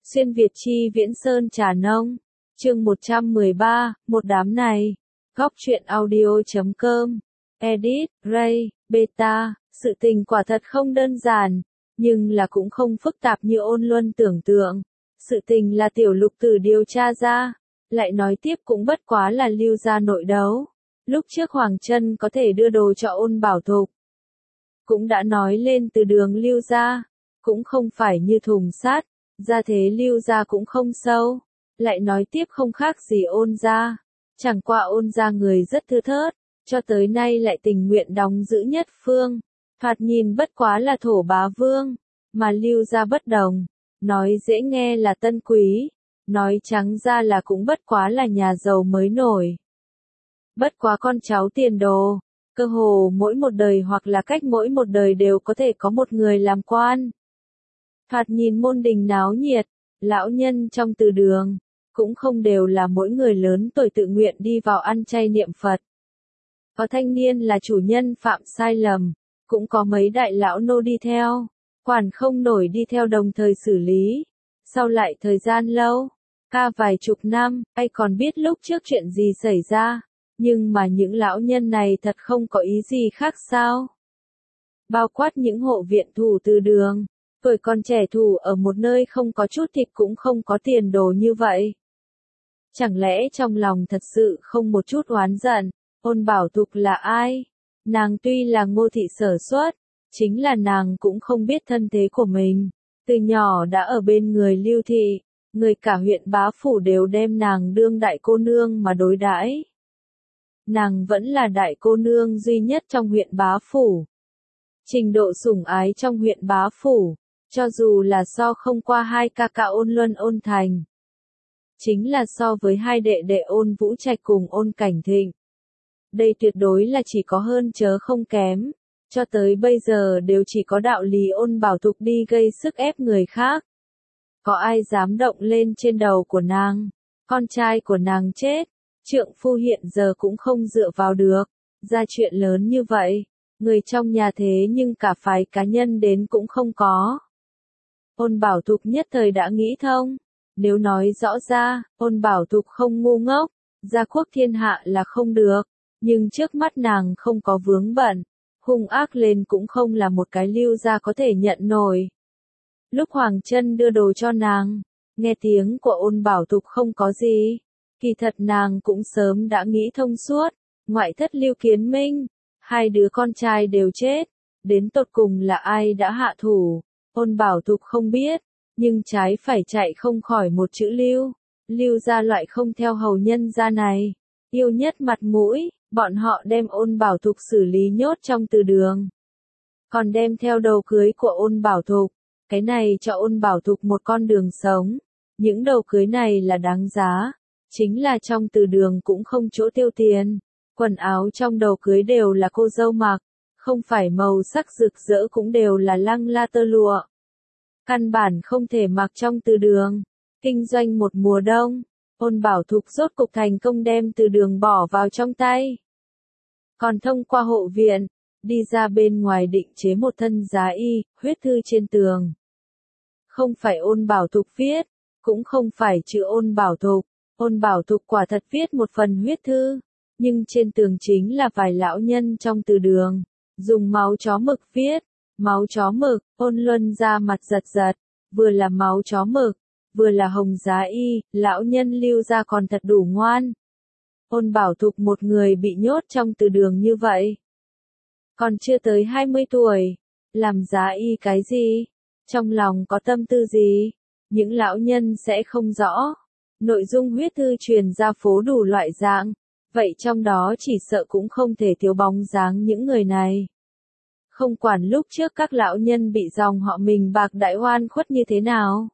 Xuyên Việt chi Viễn Sơn Trà Nông. Chương 113, một đám này. Góc truyện audio.com. Edit, Ray, Beta. Sự tình quả thật không đơn giản, nhưng là cũng không phức tạp như Ôn Luân tưởng tượng. Sự tình là Tiểu Lục Tử điều tra ra, lại nói tiếp cũng bất quá là Lưu gia nội đấu. Lúc trước Hoàng Trân có thể đưa đồ cho Ôn Bảo Thục, cũng đã nói lên từ đường Lưu gia, cũng không phải như thùng sắt, gia thế Lưu gia cũng không sâu, lại nói tiếp không khác gì Ôn gia, chẳng qua Ôn gia người rất thưa thớt, cho tới nay lại tình nguyện đóng giữ nhất phương, thoạt nhìn bất quá là thổ bá vương, mà Lưu gia bất đồng, nói dễ nghe là tân quý, nói trắng ra là cũng bất quá là nhà giàu mới nổi. Bất quá con cháu tiền đồ, cơ hồ mỗi một đời hoặc là cách mỗi một đời đều có thể có một người làm quan. Thoạt nhìn môn đình náo nhiệt, lão nhân trong từ đường, cũng không đều là mỗi người lớn tuổi tự nguyện đi vào ăn chay niệm Phật. Có thanh niên là chủ nhân phạm sai lầm, cũng có mấy đại lão nô đi theo, quản không nổi đi theo đồng thời xử lý. Sau lại thời gian lâu, vài chục năm, ai còn biết lúc trước chuyện gì xảy ra, nhưng mà những lão nhân này thật không có ý gì khác sao. Bao quát những hộ viện thủ từ đường, tuổi còn trẻ thủ ở một nơi không có chút thịt cũng không có tiền đồ như vậy. Chẳng lẽ trong lòng thật sự không một chút oán giận, Ôn Bảo Thục là ai? Nàng tuy là Ngô thị sở xuất, chính là nàng cũng không biết thân thế của mình. Từ nhỏ đã ở bên người Lưu thị, người cả huyện bá phủ đều đem nàng đương đại cô nương mà đối đãi. Nàng vẫn là đại cô nương duy nhất trong huyện bá phủ. Trình độ sủng ái trong huyện bá phủ, cho dù là so không qua hai ca ca Ôn Luân Ôn Thành. Chính là so với hai đệ đệ Ôn Vũ Trạch cùng Ôn Cảnh Thịnh. Đây tuyệt đối là chỉ có hơn chớ không kém, cho tới bây giờ đều chỉ có đạo lý Ôn Bảo Thục đi gây sức ép người khác. Có ai dám động lên trên đầu của nàng, con trai của nàng chết, trượng phu hiện giờ cũng không dựa vào được, ra chuyện lớn như vậy, người trong nhà thế nhưng cả phái cá nhân đến cũng không có. Ôn Bảo Thục nhất thời đã nghĩ thông, nếu nói rõ ra, Ôn Bảo Thục không ngu ngốc, gia quốc thiên hạ là không được, nhưng trước mắt nàng không có vướng bận, hung ác lên cũng không là một cái Lưu gia có thể nhận nổi. Lúc Hoàng Trân đưa đồ cho nàng, nghe tiếng của Ôn Bảo Thục không có gì, kỳ thật nàng cũng sớm đã nghĩ thông suốt, ngoại thất Lưu Kiến Minh, hai đứa con trai đều chết, đến tột cùng là ai đã hạ thủ, Ôn Bảo Thục không biết, nhưng trái phải chạy không khỏi một chữ Lưu, Lưu gia loại không theo hầu nhân gia này, yêu nhất mặt mũi, bọn họ đem Ôn Bảo Thục xử lý nhốt trong từ đường. Còn đem theo đầu cưới của Ôn Bảo Thục, cái này cho Ôn Bảo Thục một con đường sống, những đầu cưới này là đáng giá, chính là trong từ đường cũng không chỗ tiêu tiền, quần áo trong đầu cưới đều là cô dâu mặc, không phải màu sắc rực rỡ cũng đều là lăng la tơ lụa. Căn bản không thể mặc trong từ đường, kinh doanh một mùa đông, Ôn Bảo Thục rốt cục thành công đem từ đường bỏ vào trong tay. Còn thông qua hộ viện, đi ra bên ngoài định chế một thân giá y, huyết thư trên tường. Không phải Ôn Bảo Thục viết, cũng không phải chữ Ôn Bảo Thục, Ôn Bảo Thục quả thật viết một phần huyết thư, nhưng trên tường chính là vài lão nhân trong từ đường, dùng máu chó mực viết, máu chó mực, Ôn Luân ra mặt giật giật, vừa là máu chó mực, vừa là hồng giá y, lão nhân Lưu gia còn thật đủ ngoan. Ôn Bảo Thục một người bị nhốt trong từ đường như vậy. Còn chưa tới 20 tuổi, làm giá y cái gì? Trong lòng có tâm tư gì? Những lão nhân sẽ không rõ. Nội dung huyết thư truyền ra phố đủ loại dạng, vậy trong đó chỉ sợ cũng không thể thiếu bóng dáng những người này. Không quản lúc trước các lão nhân bị dòng họ mình bạc đại oan khuất như thế nào.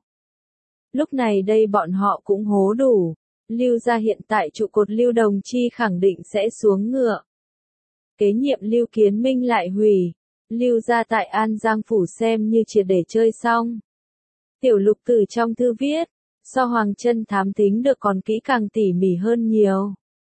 Lúc này đây bọn họ cũng hố đủ. Lưu gia hiện tại trụ cột Lưu Đồng Chi khẳng định sẽ xuống ngựa. Kế nhiệm Lưu Kiến Minh lại hủy. Lưu gia tại An Giang phủ xem như triệt để chơi xong. Tiểu Lục Tử trong thư viết, so Hoàng Trân thám tính được còn kỹ càng tỉ mỉ hơn nhiều.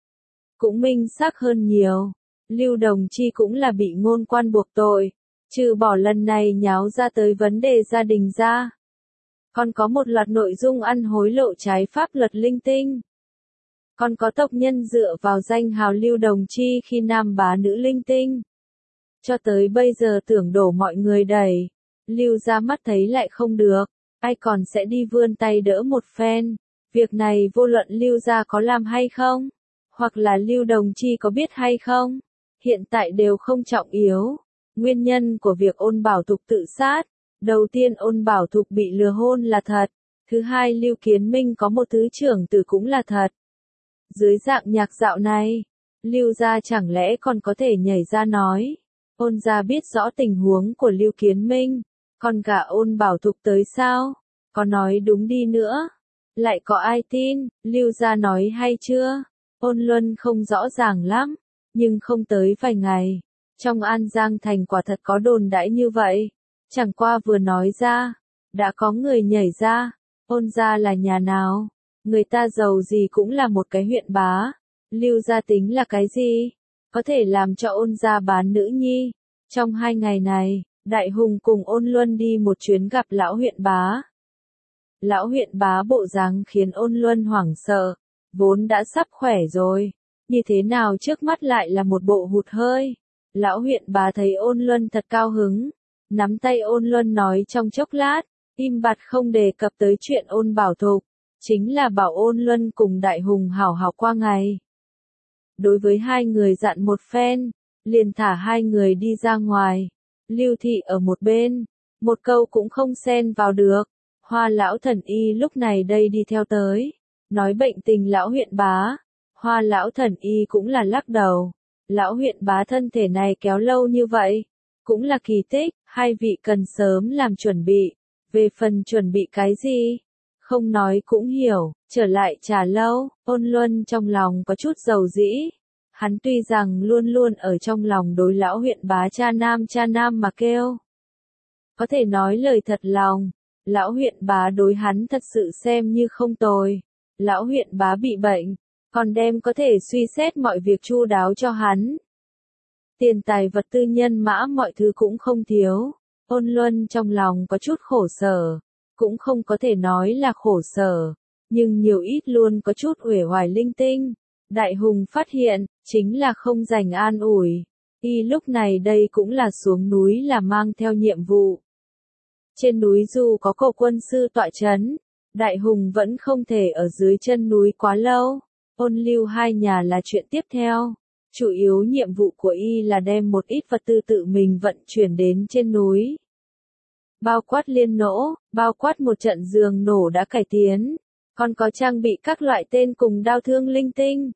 Cũng minh xác hơn nhiều. Lưu Đồng Chi cũng là bị ngôn quan buộc tội, trừ bỏ lần này nháo ra tới vấn đề gia đình ra. Còn có một loạt nội dung ăn hối lộ trái pháp luật linh tinh. Còn có tộc nhân dựa vào danh hào Lưu Đồng Chi khi nam bá nữ linh tinh. Cho tới bây giờ tưởng đổ mọi người đẩy. Lưu ra mắt thấy lại không được. Ai còn sẽ đi vươn tay đỡ một phen. Việc này vô luận Lưu gia có làm hay không, hoặc là Lưu Đồng Chi có biết hay không, hiện tại đều không trọng yếu. Nguyên nhân của việc Ôn Bảo Thục tự sát, đầu tiên Ôn Bảo Thục bị lừa hôn là thật, thứ hai Lưu Kiến Minh có một thứ trưởng tử cũng là thật. Dưới dạng nhạc dạo này, Lưu gia chẳng lẽ còn có thể nhảy ra nói, Ôn gia biết rõ tình huống của Lưu Kiến Minh, còn cả Ôn Bảo Thục tới sao? Có nói đúng đi nữa, lại có ai tin? Lưu gia nói hay chưa? Ôn Luân không rõ ràng lắm, nhưng không tới vài ngày, trong An Giang thành quả thật có đồn đãi như vậy. Chẳng qua vừa nói ra, đã có người nhảy ra. Ôn gia là nhà nào? Người ta giàu gì cũng là một cái huyện bá. Lưu gia tính là cái gì? Có thể làm cho Ôn gia bán nữ nhi. Trong 2 ngày này, Đại Hùng cùng Ôn Luân đi một chuyến gặp lão huyện bá. Lão huyện bá bộ dáng khiến Ôn Luân hoảng sợ, vốn đã sắp khỏe rồi, như thế nào trước mắt lại là một bộ hụt hơi. Lão huyện bá thấy Ôn Luân thật cao hứng, nắm tay Ôn Luân nói trong chốc lát, im bặt không đề cập tới chuyện Ôn Bảo Thục, chính là bảo Ôn Luân cùng Đại Hùng hảo hảo qua ngày. Đối với hai người dặn một phen, liền thả hai người đi ra ngoài. Lưu Thị ở một bên, một câu cũng không xen vào được. Hoa lão thần y lúc này đây đi theo tới, nói bệnh tình lão huyện bá. Hoa lão thần y cũng là lắc đầu. Lão huyện bá thân thể này kéo lâu như vậy, cũng là kỳ tích, hai vị cần sớm làm chuẩn bị. Về phần chuẩn bị cái gì? Không nói cũng hiểu, trở lại Trà Lâu, Ôn Luân trong lòng có chút dầu dĩ. Hắn tuy rằng luôn luôn ở trong lòng đối lão huyện bá cha nam mà kêu. Có thể nói lời thật lòng, lão huyện bá đối hắn thật sự xem như không tồi. Lão huyện bá bị bệnh, còn đem có thể suy xét mọi việc chu đáo cho hắn. Tiền tài vật tư nhân mã mọi thứ cũng không thiếu. Ôn Luân trong lòng có chút khổ sở, cũng không có thể nói là khổ sở, nhưng nhiều ít luôn có chút uể oải linh tinh. Đại Hùng phát hiện, chính là không dành an ủi. Y lúc này đây cũng là xuống núi là mang theo nhiệm vụ. Trên núi dù có cậu quân sư tọa chấn, Đại Hùng vẫn không thể ở dưới chân núi quá lâu. Ôn Lưu hai nhà là chuyện tiếp theo. Chủ yếu nhiệm vụ của Y là đem một ít vật tư tự mình vận chuyển đến trên núi. Bao quát liên nỗ, bao quát một trận giường nổ đã cải tiến, còn có trang bị các loại tên cùng đao thương linh tinh.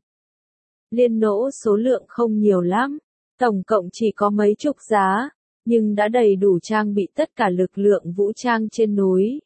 Liên nỗ số lượng không nhiều lắm, tổng cộng chỉ có mấy chục giá, nhưng đã đầy đủ trang bị tất cả lực lượng vũ trang trên núi.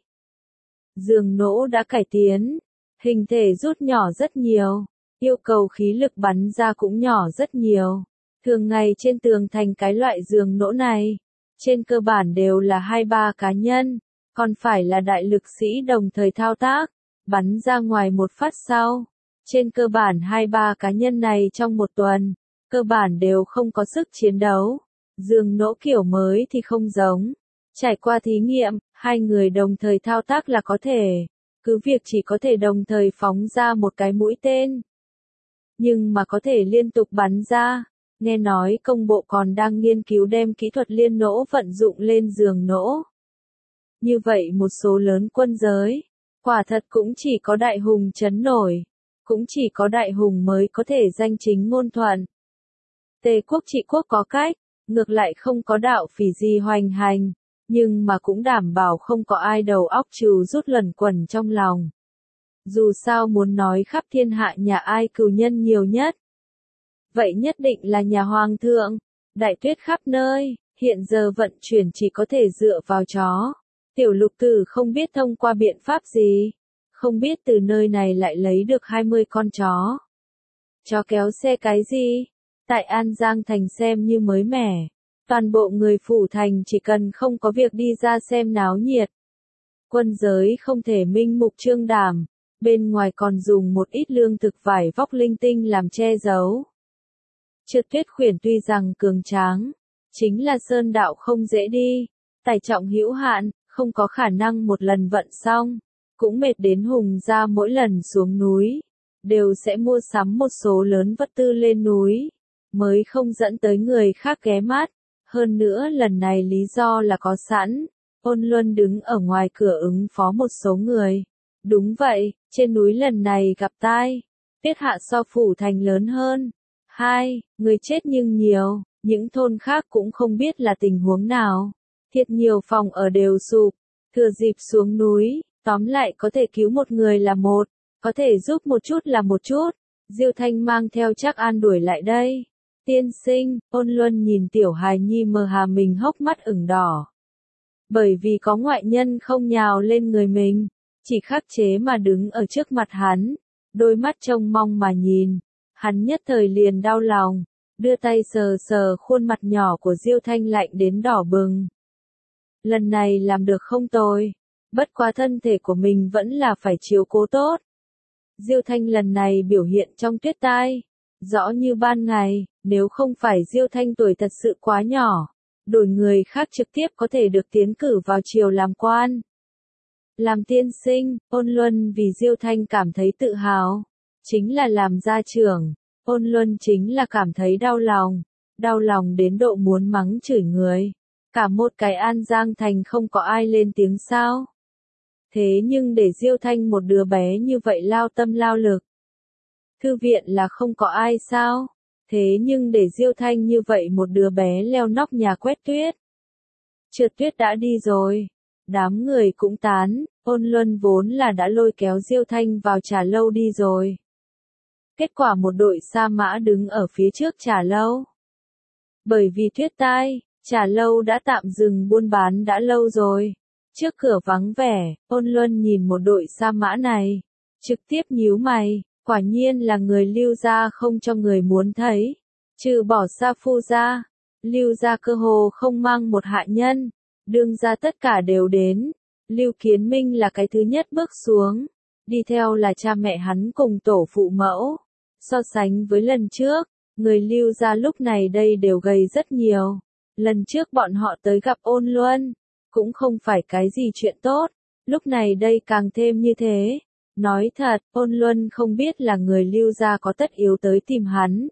Giường nỗ đã cải tiến, hình thể rút nhỏ rất nhiều, yêu cầu khí lực bắn ra cũng nhỏ rất nhiều. Thường ngày trên tường thành cái loại giường nỗ này, trên cơ bản đều là 2-3 cá nhân, còn phải là đại lực sĩ đồng thời thao tác, bắn ra ngoài một phát sau. Trên cơ bản 2-3 cá nhân này trong một tuần, cơ bản đều không có sức chiến đấu. Giường nỗ kiểu mới thì không giống. Trải qua thí nghiệm, hai người đồng thời thao tác là có thể. Cứ việc chỉ có thể đồng thời phóng ra một cái mũi tên. Nhưng mà có thể liên tục bắn ra. Nghe nói công bộ còn đang nghiên cứu đem kỹ thuật liên nỗ vận dụng lên giường nỗ. Như vậy một số lớn quân giới, quả thật cũng chỉ có Đại Hùng chấn nổi. Cũng chỉ có Đại Hùng mới có thể danh chính ngôn thuận. Tề quốc trị quốc có cách, ngược lại không có đạo phỉ gì hoành hành, nhưng mà cũng đảm bảo không có ai đầu óc trừ rút luẩn quẩn trong lòng. Dù sao muốn nói khắp thiên hạ nhà ai cừu nhân nhiều nhất, vậy nhất định là nhà Hoàng thượng. Đại tuyết khắp nơi, hiện giờ vận chuyển chỉ có thể dựa vào chó. Tiểu Lục Tử không biết thông qua biện pháp gì, không biết từ nơi này lại lấy được 20 con chó. Chó kéo xe cái gì? Tại An Giang thành xem như mới mẻ. Toàn bộ người phủ thành chỉ cần không có việc đi ra xem náo nhiệt. Quân giới không thể minh mục trương đảm, bên ngoài còn dùng một ít lương thực vải vóc linh tinh làm che giấu. Trượt Tuyết Khuyển tuy rằng cường tráng, chính là sơn đạo không dễ đi, tải trọng hữu hạn, không có khả năng một lần vận xong, cũng mệt đến Hùng gia mỗi lần xuống núi, đều sẽ mua sắm một số lớn vật tư lên núi, mới không dẫn tới người khác ghé mắt. Hơn nữa lần này lý do là có sẵn, Ôn Luân đứng ở ngoài cửa ứng phó một số người. Đúng vậy, trên núi lần này gặp tai, tuyết hạ so phủ thành lớn hơn. 2. Người chết nhưng nhiều, những thôn khác cũng không biết là tình huống nào. Thiệt nhiều phòng ở đều sụp, thừa dịp xuống núi, tóm lại có thể cứu một người là một, có thể giúp một chút là một chút. Diêu Thanh mang theo Trác An đuổi lại đây. Tiên sinh, Ôn Luân nhìn tiểu hài nhi mờ hà mình hốc mắt ửng đỏ. Bởi vì có ngoại nhân không nhào lên người mình, chỉ khắc chế mà đứng ở trước mặt hắn, đôi mắt trông mong mà nhìn, hắn nhất thời liền đau lòng, đưa tay sờ sờ khuôn mặt nhỏ của Diêu Thanh lạnh đến đỏ bừng. Lần này làm được không tồi, bất quá thân thể của mình vẫn là phải chiếu cố tốt. Diêu Thanh lần này biểu hiện trong tuyết tai, rõ như ban ngày, nếu không phải Diêu Thanh tuổi thật sự quá nhỏ, đổi người khác trực tiếp có thể được tiến cử vào triều làm quan. Làm tiên sinh, Ôn Luân vì Diêu Thanh cảm thấy tự hào, chính là làm gia trưởng, Ôn Luân chính là cảm thấy đau lòng đến độ muốn mắng chửi người. Cả một cái An Giang thành không có ai lên tiếng sao. Thế nhưng để Diêu Thanh một đứa bé như vậy lao tâm lao lực. Thư viện là không có ai sao. Thế nhưng để Diêu Thanh như vậy một đứa bé leo nóc nhà quét tuyết. Trượt tuyết đã đi rồi. Đám người cũng tán, Ôn Luân vốn là đã lôi kéo Diêu Thanh vào trà lâu đi rồi. Kết quả một đội sa mã đứng ở phía trước trà lâu. Bởi vì tuyết tai, trà lâu đã tạm dừng buôn bán đã lâu rồi. Trước cửa vắng vẻ, Ôn Luân nhìn một đội sa mã này, trực tiếp nhíu mày, quả nhiên là người Lưu gia không cho người muốn thấy. Trừ bỏ Sa Phu gia, Lưu gia cơ hồ không mang một hạ nhân, đương gia tất cả đều đến. Lưu Kiến Minh là cái thứ nhất bước xuống, đi theo là cha mẹ hắn cùng tổ phụ mẫu. So sánh với lần trước, người Lưu gia lúc này đây đều gầy rất nhiều. Lần trước bọn họ tới gặp Ôn Luân, cũng không phải cái gì chuyện tốt, lúc này đây càng thêm như thế. Nói thật, Ôn Luân không biết là người Lưu gia có tất yếu tới tìm hắn.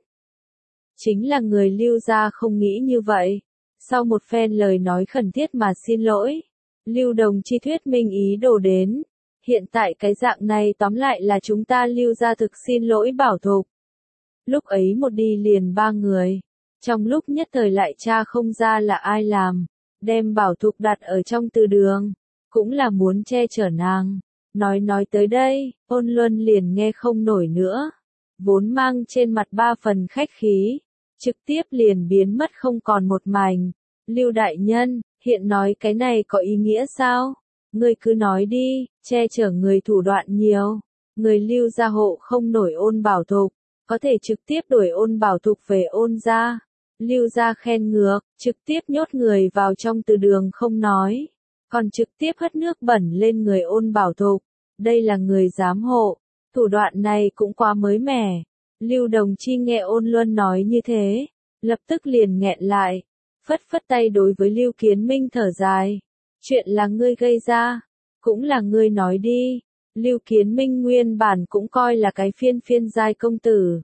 Chính là người Lưu gia không nghĩ như vậy. Sau một phen lời nói khẩn thiết mà xin lỗi, Lưu Đồng Chi thuyết minh ý đồ đến. Hiện tại cái dạng này tóm lại là chúng ta Lưu gia thực xin lỗi Bảo Thục. Lúc ấy một đi liền 3 người. Trong lúc nhất thời lại tra không ra là ai làm, đem Bảo Thục đặt ở trong từ đường, cũng là muốn che chở nàng. Nói tới đây, Ôn Luân liền nghe không nổi nữa, vốn mang trên mặt 3 phần khách khí, trực tiếp liền biến mất không còn một mảnh. Lưu đại nhân, hiện nói cái này có ý nghĩa sao? Ngươi cứ nói đi, che chở người thủ đoạn nhiều, người Lưu gia hộ không nổi Ôn Bảo Thục, có thể trực tiếp đuổi Ôn Bảo Thục về Ôn gia. Lưu gia khen ngược, trực tiếp nhốt người vào trong từ đường không nói, còn trực tiếp hất nước bẩn lên người Ôn Bảo Thục. Đây là người giám hộ, thủ đoạn này cũng quá mới mẻ. Lưu Đồng Chi nghe Ôn Luân nói như thế, lập tức liền nghẹn lại, phất phất tay đối với Lưu Kiến Minh thở dài. Chuyện là ngươi gây ra, cũng là ngươi nói đi. Lưu Kiến Minh nguyên bản cũng coi là cái phiên giai công tử.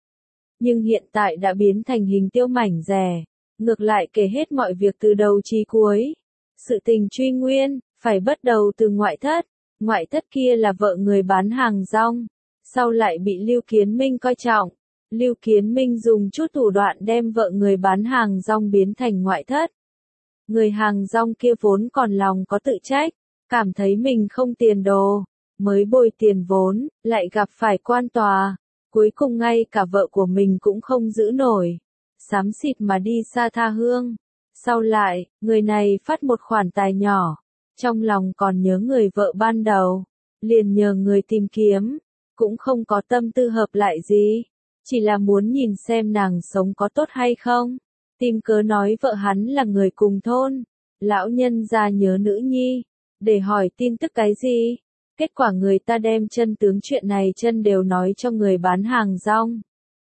Nhưng hiện tại đã biến thành hình tiêu mảnh rẻ, ngược lại kể hết mọi việc từ đầu chí cuối. Sự tình truy nguyên, phải bắt đầu từ ngoại thất. Ngoại thất kia là vợ người bán hàng rong, sau lại bị Lưu Kiến Minh coi trọng. Lưu Kiến Minh dùng chút thủ đoạn đem vợ người bán hàng rong biến thành ngoại thất. Người hàng rong kia vốn còn lòng có tự trách, cảm thấy mình không tiền đồ, mới bồi tiền vốn, lại gặp phải quan tòa. Cuối cùng ngay cả vợ của mình cũng không giữ nổi, xám xịt mà đi xa tha hương. Sau lại, người này phát một khoản tài nhỏ, trong lòng còn nhớ người vợ ban đầu, liền nhờ người tìm kiếm, cũng không có tâm tư hợp lại gì, chỉ là muốn nhìn xem nàng sống có tốt hay không. Tìm cớ nói vợ hắn là người cùng thôn, lão nhân ra nhớ nữ nhi, để hỏi tin tức cái gì. Kết quả người ta đem chân tướng chuyện này chân đều nói cho người bán hàng rong.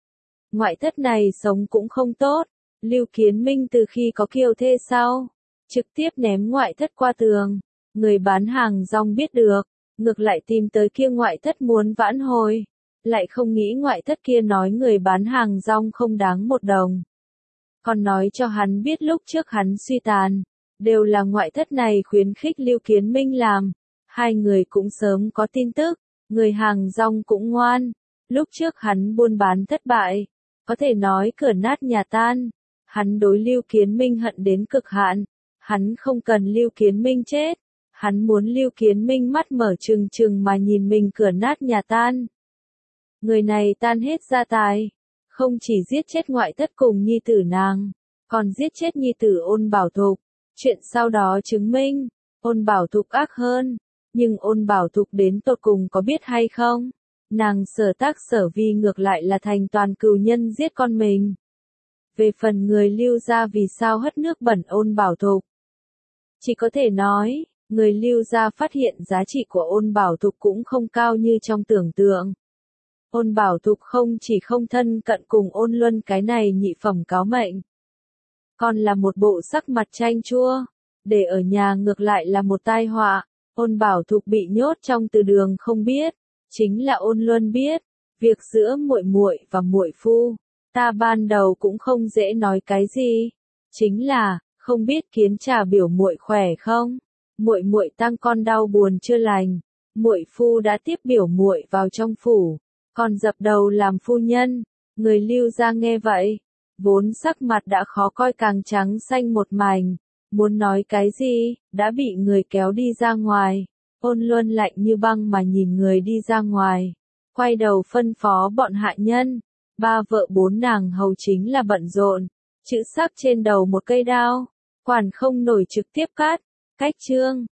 Ngoại thất này sống cũng không tốt, Lưu Kiến Minh từ khi có kiều thê sau, trực tiếp ném ngoại thất qua tường. Người bán hàng rong biết được, ngược lại tìm tới kia ngoại thất muốn vãn hồi. Lại không nghĩ ngoại thất kia nói người bán hàng rong không đáng một đồng. Còn nói cho hắn biết lúc trước hắn suy tàn, đều là ngoại thất này khuyến khích Lưu Kiến Minh làm. Hai người cũng sớm có tin tức, người hàng rong cũng ngoan. Lúc trước hắn buôn bán thất bại, có thể nói cửa nát nhà tan. Hắn đối Lưu Kiến Minh hận đến cực hạn, hắn không cần Lưu Kiến Minh chết. Hắn muốn Lưu Kiến Minh mắt mở trừng trừng mà nhìn mình cửa nát nhà tan. Người này tan hết gia tài, không chỉ giết chết ngoại thất cùng nhi tử nàng, còn giết chết nhi tử Ôn Bảo Thục. Chuyện sau đó chứng minh, Ôn Bảo Thục ác hơn, nhưng Ôn Bảo Thục đến tột cùng có biết hay không? Nàng Sở Tác Sở Vi ngược lại là thành toàn cừu nhân giết con mình. Về phần người Lưu gia vì sao hất nước bẩn Ôn Bảo Thục, chỉ có thể nói, người Lưu gia phát hiện giá trị của Ôn Bảo Thục cũng không cao như trong tưởng tượng. Ôn Bảo Thục không chỉ không thân cận cùng Ôn Luân cái này nhị phẩm cáo mệnh, còn là một bộ sắc mặt chanh chua, để ở nhà ngược lại là một tai họa. Ôn Bảo Thục bị nhốt trong từ đường không biết, chính là Ôn Luân biết, việc giữa muội muội và muội phu, ta ban đầu cũng không dễ nói cái gì, chính là không biết Kiến Trà biểu muội khỏe không? Muội muội tăng con đau buồn chưa lành, muội phu đã tiếp biểu muội vào trong phủ, còn dập đầu làm phu nhân. Người Lưu gia nghe vậy, vốn sắc mặt đã khó coi càng trắng xanh một mảnh, muốn nói cái gì, đã bị người kéo đi ra ngoài. Ôn Luân lạnh như băng mà nhìn người đi ra ngoài, quay đầu phân phó bọn hạ nhân, ba vợ bốn nàng hầu chính là bận rộn, chữ sắc trên đầu một cây đao, quản không nổi trực tiếp cắt, cách chương.